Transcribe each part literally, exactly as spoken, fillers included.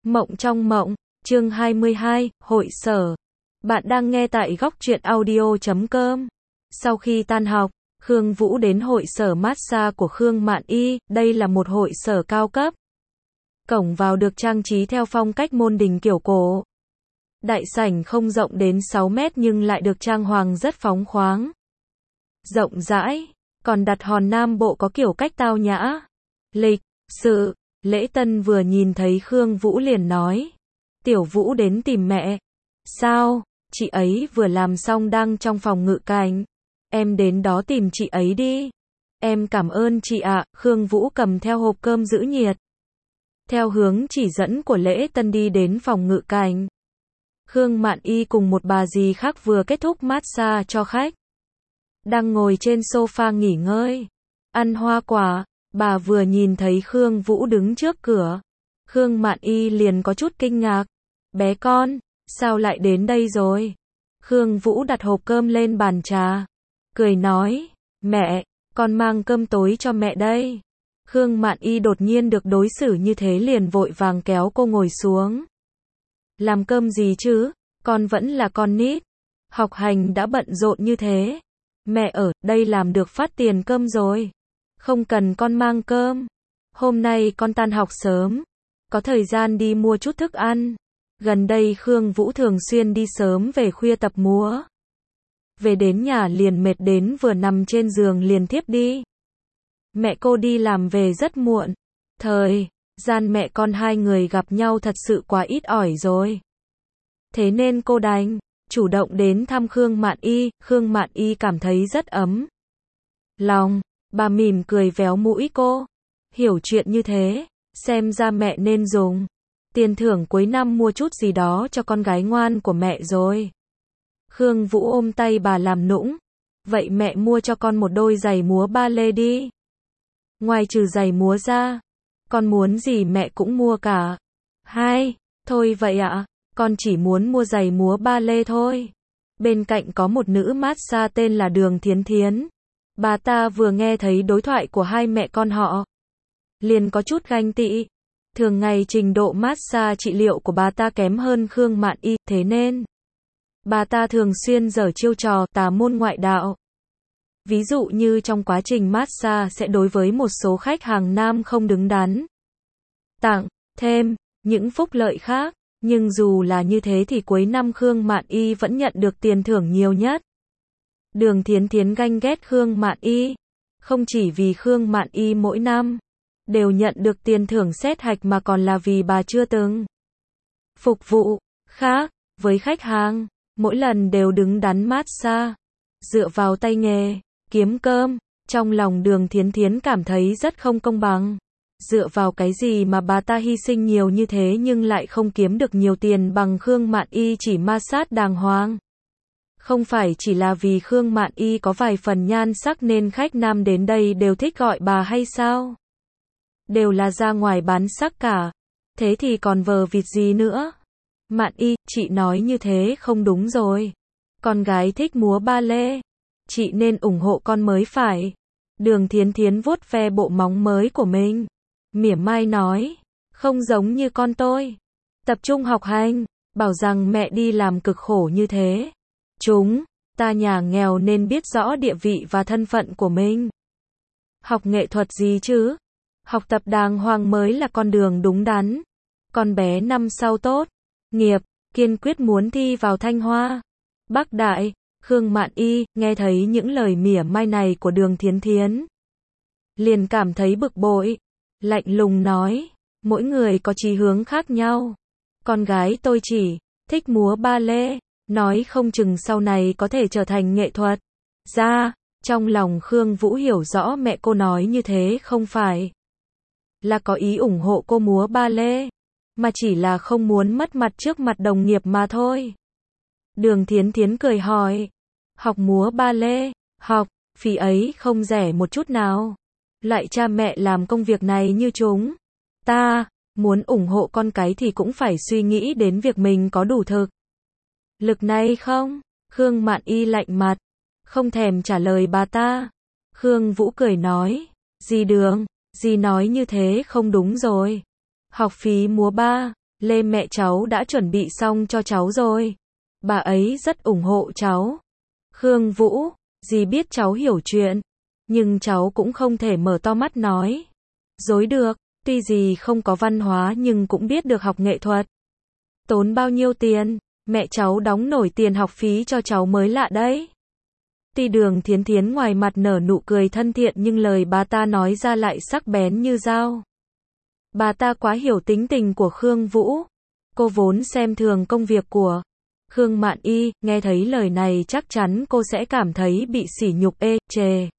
Mộng trong mộng, chương hai mươi hai, hội sở. Bạn đang nghe tại góc truyện audio chấm com. Sau khi tan học, Khương Vũ đến hội sở massage của Khương Mạn Y, đây là một hội sở cao cấp. Cổng vào được trang trí theo phong cách môn đình kiểu cổ. Đại sảnh không rộng đến sáu mét nhưng lại được trang hoàng rất phóng khoáng. Rộng rãi, còn đặt hòn nam bộ có kiểu cách tao nhã, lịch sự. Lễ Tân vừa nhìn thấy Khương Vũ liền nói. Tiểu Vũ đến tìm mẹ. Sao? Chị ấy vừa làm xong đang trong phòng ngự cảnh. Em đến đó tìm chị ấy đi. Em cảm ơn chị ạ. Khương Vũ cầm theo hộp cơm giữ nhiệt. Theo hướng chỉ dẫn của Lễ Tân đi đến phòng ngự cảnh. Khương Mạn Y cùng một bà dì khác vừa kết thúc massage cho khách. Đang ngồi trên sofa nghỉ ngơi. Ăn hoa quả. Bà vừa nhìn thấy Khương Vũ đứng trước cửa. Khương Mạn Y liền có chút kinh ngạc. Bé con, sao lại đến đây rồi? Khương Vũ đặt hộp cơm lên bàn trà. Cười nói, mẹ, con mang cơm tối cho mẹ đây. Khương Mạn Y đột nhiên được đối xử như thế liền vội vàng kéo cô ngồi xuống. Làm cơm gì chứ? Con vẫn là con nít. Học hành đã bận rộn như thế. Mẹ ở đây làm được phát tiền cơm rồi. Không cần con mang cơm. Hôm nay con tan học sớm. Có thời gian đi mua chút thức ăn. Gần đây Khương Vũ thường xuyên đi sớm về khuya tập múa. Về đến nhà liền mệt đến vừa nằm trên giường liền thiếp đi. Mẹ cô đi làm về rất muộn. Thời gian mẹ con hai người gặp nhau thật sự quá ít ỏi rồi. Thế nên cô đành chủ động đến thăm Khương Mạn Y. Khương Mạn Y cảm thấy rất ấm lòng. Bà mỉm cười véo mũi cô. Hiểu chuyện như thế, xem ra mẹ nên dùng tiền thưởng cuối năm mua chút gì đó cho con gái ngoan của mẹ rồi. Khương Vũ ôm tay bà làm nũng. Vậy mẹ mua cho con một đôi giày múa ba lê đi. Ngoài trừ giày múa ra, con muốn gì mẹ cũng mua cả. Hai, thôi vậy ạ, con chỉ muốn mua giày múa ba lê thôi. Bên cạnh có một nữ massage tên là Đường Thiến Thiến. Bà ta vừa nghe thấy đối thoại của hai mẹ con họ, liền có chút ganh tị. Thường ngày trình độ massage trị liệu của bà ta kém hơn Khương Mạn Y, thế nên bà ta thường xuyên giở chiêu trò tà môn ngoại đạo. Ví dụ như trong quá trình massage sẽ đối với một số khách hàng nam không đứng đắn, tặng thêm những phúc lợi khác. Nhưng dù là như thế thì cuối năm Khương Mạn Y vẫn nhận được tiền thưởng nhiều nhất. Đường Thiến Thiến ganh ghét Khương Mạn Y. Không chỉ vì Khương Mạn Y mỗi năm đều nhận được tiền thưởng xét hạch mà còn là vì bà chưa từng phục vụ khác với khách hàng. Mỗi lần đều đứng đắn massage, dựa vào tay nghề, kiếm cơm. Trong lòng Đường Thiến Thiến cảm thấy rất không công bằng. Dựa vào cái gì mà bà ta hy sinh nhiều như thế nhưng lại không kiếm được nhiều tiền bằng Khương Mạn Y chỉ massage đàng hoàng. Không phải chỉ là vì Khương Mạn Y có vài phần nhan sắc nên khách nam đến đây đều thích gọi bà hay sao? Đều là ra ngoài bán sắc cả. Thế thì còn vờ vịt gì nữa? Mạn Y, chị nói như thế không đúng rồi. Con gái thích múa ba lê. Chị nên ủng hộ con mới phải. Đường Thiến Thiến vuốt ve bộ móng mới của mình. Mỉa mai nói. Không giống như con tôi. Tập trung học hành. Bảo rằng mẹ đi làm cực khổ như thế. Chúng ta nhà nghèo nên biết rõ địa vị và thân phận của mình. Học nghệ thuật gì chứ? Học tập đàng hoàng mới là con đường đúng đắn. Con bé năm sau tốt nghiệp, kiên quyết muốn thi vào Thanh Hoa, Bắc Đại. Khương Mạn Y nghe thấy những lời mỉa mai này của Đường Thiến Thiến, liền cảm thấy bực bội, lạnh lùng nói, mỗi người có chí hướng khác nhau. Con gái tôi chỉ thích múa ba lê. Nói không chừng sau này có thể trở thành nghệ thuật gia. Trong lòng Khương Vũ hiểu rõ mẹ cô nói như thế không phải là có ý ủng hộ cô múa ba lê, mà chỉ là không muốn mất mặt trước mặt đồng nghiệp mà thôi. Đường Thiến Thiến cười hỏi, học múa ba lê, học, phí ấy không rẻ một chút nào. Lại cha mẹ làm công việc này như chúng ta, muốn ủng hộ con cái thì cũng phải suy nghĩ đến việc mình có đủ thực lực này không? Khương Mạn Y lạnh mặt, không thèm trả lời bà ta. Khương Vũ cười nói, dì Đường, dì nói như thế không đúng rồi. Học phí múa ba Lê mẹ cháu đã chuẩn bị xong cho cháu rồi. Bà ấy rất ủng hộ cháu. Khương Vũ, dì biết cháu hiểu chuyện, nhưng cháu cũng không thể mở to mắt nói dối được, tuy dì không có văn hóa nhưng cũng biết được học nghệ thuật. Tốn bao nhiêu tiền, mẹ cháu đóng nổi tiền học phí cho cháu mới lạ đấy. Ti Đường Thiến Thiến ngoài mặt nở nụ cười thân thiện nhưng lời bà ta nói ra lại sắc bén như dao. Bà ta quá hiểu tính tình của Khương Vũ. Cô vốn xem thường công việc của Khương Mạn Y, nghe thấy lời này chắc chắn cô sẽ cảm thấy bị sỉ nhục ê chề.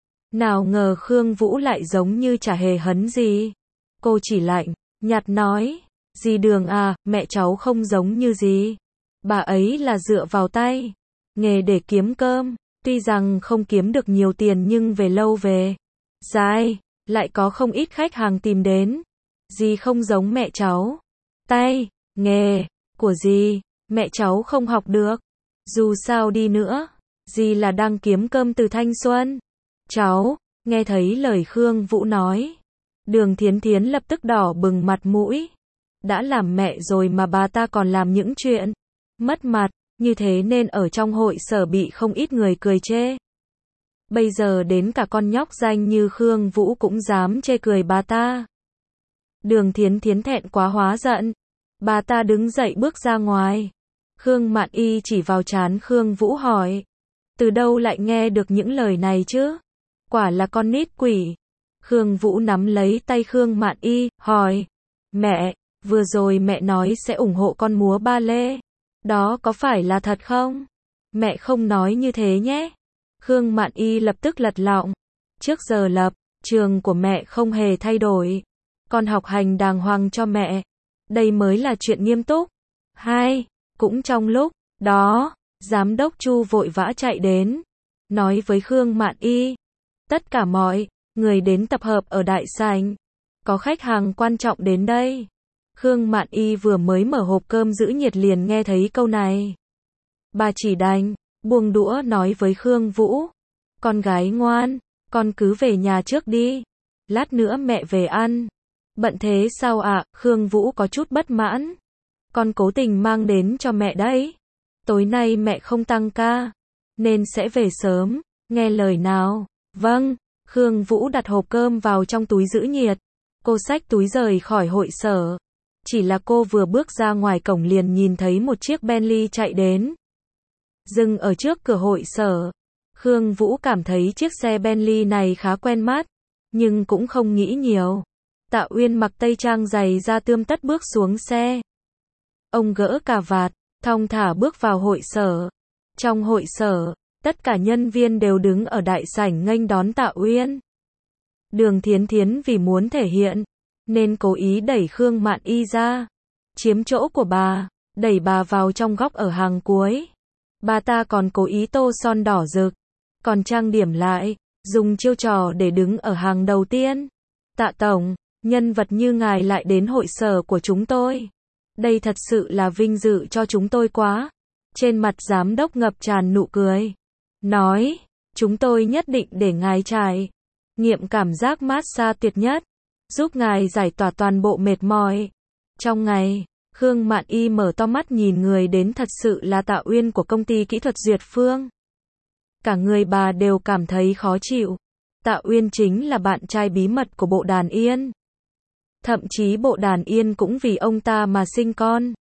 Nào ngờ Khương Vũ lại giống như chả hề hấn gì. Cô chỉ lạnh nhạt nói, dì Đường à, mẹ cháu không giống như dì. Bà ấy là dựa vào tay nghề để kiếm cơm, tuy rằng không kiếm được nhiều tiền nhưng về lâu về dài, lại có không ít khách hàng tìm đến. Dì không giống mẹ cháu. Tay nghề của dì, mẹ cháu không học được. Dù sao đi nữa, dì là đang kiếm cơm từ thanh xuân. Cháu, nghe thấy lời Khương Vũ nói, Đường Thiến Thiến lập tức đỏ bừng mặt mũi. Đã làm mẹ rồi mà bà ta còn làm những chuyện mất mặt, như thế nên ở trong hội sở bị không ít người cười chê. Bây giờ đến cả con nhóc danh như Khương Vũ cũng dám chê cười bà ta. Đường Thiến Thiến thẹn quá hóa giận. Bà ta đứng dậy bước ra ngoài. Khương Mạn Y chỉ vào trán Khương Vũ hỏi. Từ đâu lại nghe được những lời này chứ? Quả là con nít quỷ. Khương Vũ nắm lấy tay Khương Mạn Y, hỏi. Mẹ, vừa rồi mẹ nói sẽ ủng hộ con múa ba lê. Đó có phải là thật không? Mẹ không nói như thế nhé. Khương Mạn Y lập tức lật lọng. Trước giờ lập trường của mẹ không hề thay đổi. Con học hành đàng hoàng cho mẹ. Đây mới là chuyện nghiêm túc. Hai, cũng trong lúc đó, giám đốc Chu vội vã chạy đến, nói với Khương Mạn Y. Tất cả mọi người đến tập hợp ở đại sảnh. Có khách hàng quan trọng đến đây. Khương Mạn Y vừa mới mở hộp cơm giữ nhiệt liền nghe thấy câu này. Bà chỉ đành buông đũa nói với Khương Vũ. Con gái ngoan, con cứ về nhà trước đi. Lát nữa mẹ về ăn. Bận thế sao ạ? À? Khương Vũ có chút bất mãn. Con cố tình mang đến cho mẹ đấy. Tối nay mẹ không tăng ca, nên sẽ về sớm. Nghe lời nào? Vâng. Khương Vũ đặt hộp cơm vào trong túi giữ nhiệt. Cô xách túi rời khỏi hội sở. Chỉ là cô vừa bước ra ngoài cổng liền nhìn thấy một chiếc Bentley chạy đến. Dừng ở trước cửa hội sở. Khương Vũ cảm thấy chiếc xe Bentley này khá quen mắt, nhưng cũng không nghĩ nhiều. Tạ Uyên mặc tây trang giày da tươm tất bước xuống xe. Ông gỡ cà vạt, thong thả bước vào hội sở. Trong hội sở, tất cả nhân viên đều đứng ở đại sảnh nghênh đón Tạ Uyên. Đường Thiến Thiến vì muốn thể hiện, nên cố ý đẩy Khương Mạn Y ra, chiếm chỗ của bà, đẩy bà vào trong góc ở hàng cuối. Bà ta còn cố ý tô son đỏ rực, còn trang điểm lại, dùng chiêu trò để đứng ở hàng đầu tiên. Tạ Tổng, nhân vật như ngài lại đến hội sở của chúng tôi. Đây thật sự là vinh dự cho chúng tôi quá. Trên mặt giám đốc ngập tràn nụ cười. Nói, chúng tôi nhất định để ngài trải nghiệm cảm giác massage tuyệt nhất, giúp ngài giải tỏa toàn bộ mệt mỏi trong ngày. Khương Mạn Y mở to mắt nhìn người đến thật sự là Tạ Uyên của công ty kỹ thuật Duyệt Phương. Cả người bà đều cảm thấy khó chịu. Tạ Uyên chính là bạn trai bí mật của Bộ Đàn Yên. Thậm chí Bộ Đàn Yên cũng vì ông ta mà sinh con.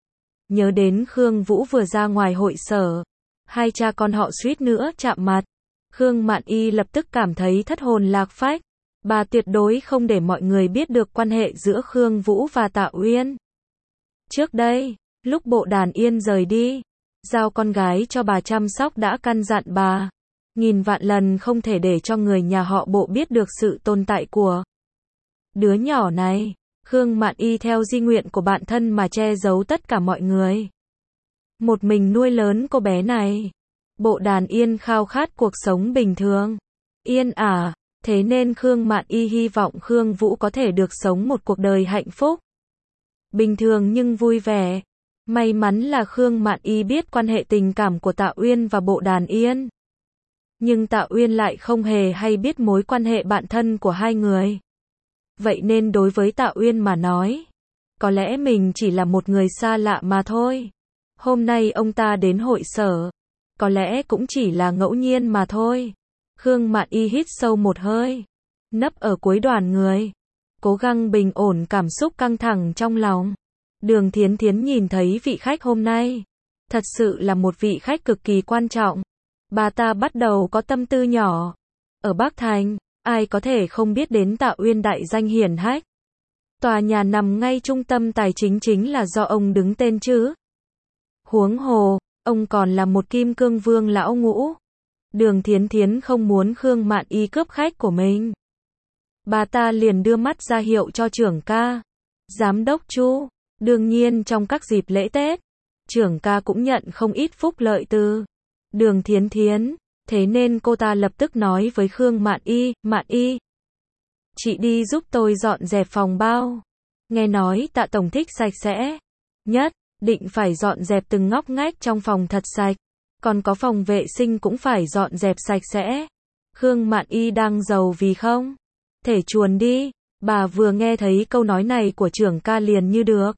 Nhớ đến Khương Vũ vừa ra ngoài hội sở, hai cha con họ suýt nữa chạm mặt. Khương Mạn Y lập tức cảm thấy thất hồn lạc phách. Bà tuyệt đối không để mọi người biết được quan hệ giữa Khương Vũ và Tạ Uyên. Trước đây, lúc Bộ Đàn Yên rời đi, giao con gái cho bà chăm sóc đã căn dặn bà, nghìn vạn lần không thể để cho người nhà họ Bộ biết được sự tồn tại của đứa nhỏ này. Khương Mạn Y theo di nguyện của bạn thân mà che giấu tất cả mọi người. Một mình nuôi lớn cô bé này. Bộ Đàn Yên khao khát cuộc sống bình thường, yên ả, thế nên Khương Mạn Y hy vọng Khương Vũ có thể được sống một cuộc đời hạnh phúc, bình thường nhưng vui vẻ. May mắn là Khương Mạn Y biết quan hệ tình cảm của Tạ Uyên và Bộ Đàn Yên. Nhưng Tạ Uyên lại không hề hay biết mối quan hệ bạn thân của hai người. Vậy nên đối với Tạ Uyên mà nói, Có lẽ mình chỉ là một người xa lạ mà thôi. Hôm nay ông ta đến hội sở. Có lẽ cũng chỉ là ngẫu nhiên mà thôi. Khương Mạn Y hít sâu một hơi. Nấp ở cuối đoàn người. Cố gắng bình ổn cảm xúc căng thẳng trong lòng. Đường Thiến Thiến nhìn thấy vị khách hôm nay. Thật sự là một vị khách cực kỳ quan trọng. Bà ta bắt đầu có tâm tư nhỏ. Ở Bắc Thành, ai có thể không biết đến Tạ Uyên đại danh hiển hách. Tòa nhà nằm ngay trung tâm tài chính chính là do ông đứng tên chứ. Huống hồ, ông còn là một kim cương vương lão ngũ. Đường Thiến Thiến không muốn Khương Mạn Y cướp khách của mình. Bà ta liền đưa mắt ra hiệu cho trưởng ca. Giám đốc Chu, đương nhiên trong các dịp lễ Tết, trưởng ca cũng nhận không ít phúc lợi từ Đường Thiến Thiến. Thế nên cô ta lập tức nói với Khương Mạn Y, Mạn Y, chị đi giúp tôi dọn dẹp phòng bao. Nghe nói Tạ tổng thích sạch sẽ. Nhất định phải dọn dẹp từng ngóc ngách trong phòng thật sạch. Còn có phòng vệ sinh cũng phải dọn dẹp sạch sẽ. Khương Mạn Y đang giàu vì không thể chuồn đi. Bà vừa nghe thấy câu nói này của trưởng ca liền như được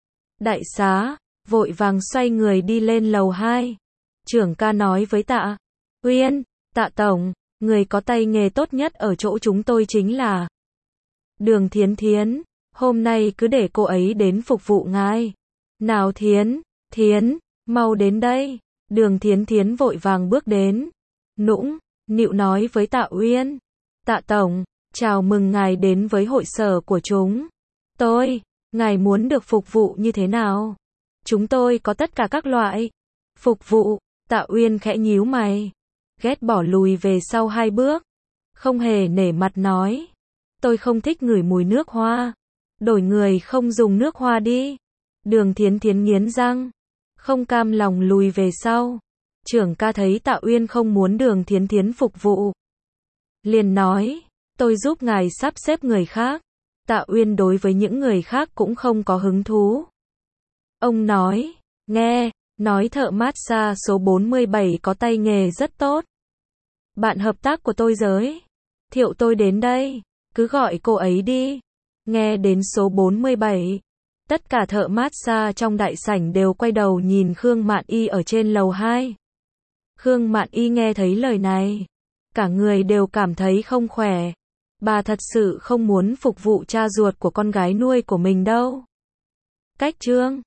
đại xá, vội vàng xoay người đi lên lầu hai. Trưởng ca nói với Tạ Uyên, Tạ tổng, người có tay nghề tốt nhất ở chỗ chúng tôi chính là Đường Thiến Thiến. Hôm nay cứ để cô ấy đến phục vụ ngài. Nào Thiến, Thiến, mau đến đây. Đường Thiến Thiến vội vàng bước đến. Nũng, nịu nói với Tạ Uyên. Tạ tổng, chào mừng ngài đến với hội sở của chúng tôi. Ngài muốn được phục vụ như thế nào? Chúng tôi có tất cả các loại phục vụ. Tạ Uyên khẽ nhíu mày, ghét bỏ lùi về sau hai bước, không hề nể mặt nói. Tôi không thích ngửi mùi nước hoa. Đổi người không dùng nước hoa đi. Đường Thiến Thiến nghiến răng, không cam lòng lùi về sau. Trưởng ca thấy Tạ Uyên không muốn Đường Thiến Thiến phục vụ, liền nói, tôi giúp ngài sắp xếp người khác. Tạ Uyên đối với những người khác cũng không có hứng thú. Ông nói, nghe, nói thợ massage số bốn mươi bảy có tay nghề rất tốt. Bạn hợp tác của tôi giới thiệu tôi đến đây, cứ gọi cô ấy đi. Nghe đến số bốn mươi bảy, tất cả thợ massage trong đại sảnh đều quay đầu nhìn Khương Mạn Y ở trên lầu hai. Khương Mạn Y nghe thấy lời này, cả người đều cảm thấy không khỏe. Bà thật sự không muốn phục vụ cha ruột của con gái nuôi của mình đâu. Cách chương